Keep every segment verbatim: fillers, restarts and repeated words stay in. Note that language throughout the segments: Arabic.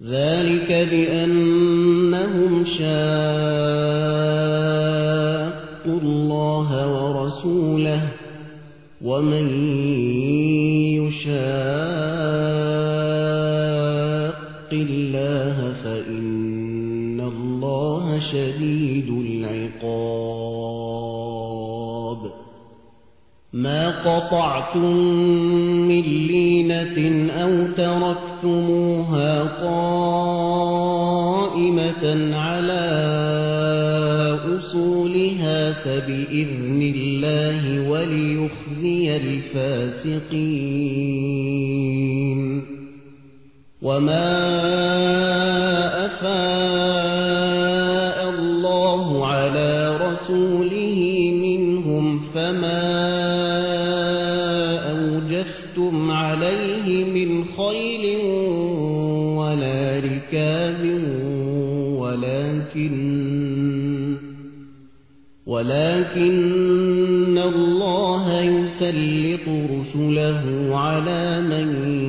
ذلك بأنهم شاقوا الله ورسوله ومن يشاق الله فإن الله شديد العقاب ما قطعتم من لينة أو تركتموها قائمة على أصولها فبإذن الله وليخزي الفاسقين وما أفاء الله على رسوله منهم فما أوجفتم عليه من خيل ولا ركاب ولكن ولكن الله يسلط رسله على من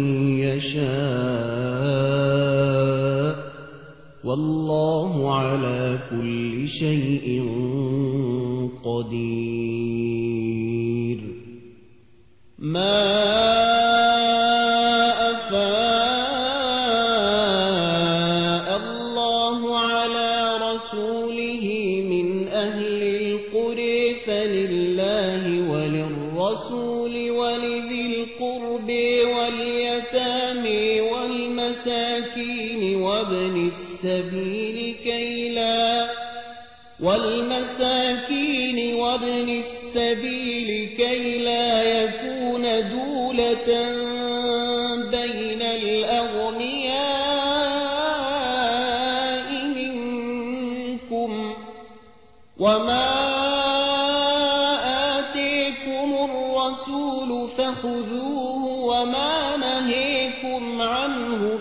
يشاء والله على كل شيء قدير ما أفاء الله على رسوله من أهل القرى فلله وللرسول ولذي القرب واليتامى والمساكين وابن السبيل كي لا والمساكين وابن السبيل كي لا يكون دولة بين الأغنياء منكم وما آتيكم الرسول فخذوه وما نهيكم عنه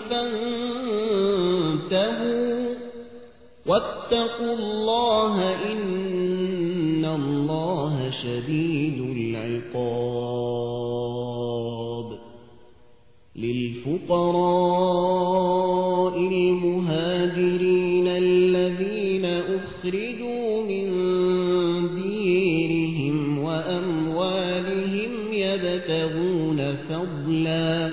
فانتهوا واتقوا الله إن الله شديد العقاب للفقراء المهاجرين الذين أخرجوا من ديرهم وأموالهم يبتغون فضلا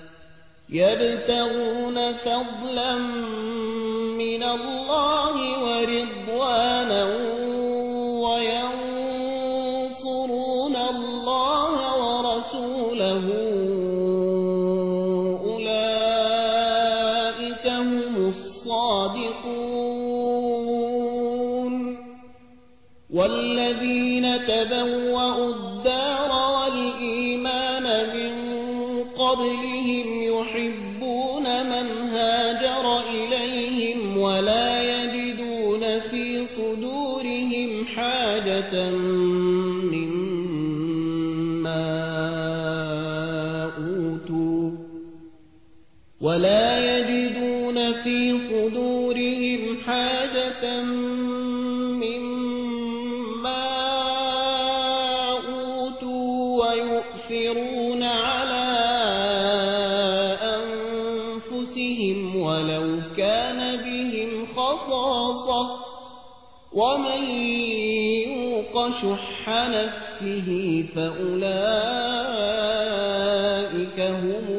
يبتغون فضلا من الله ورضوانا وينصرون الله ورسوله أولئك هم الصادقون والذين تبوأوا الدار والإيمان من قبلهم يحبون من هاجر إليهم ولا يجدون في صدورهم حاجة مما أوتوا ولا يجدون في صدورهم حاجة مما أوتوا ويؤثرون على أنفسهم ولو كان بهم خصاصة ومن يوق شح نفسه فأولئك هم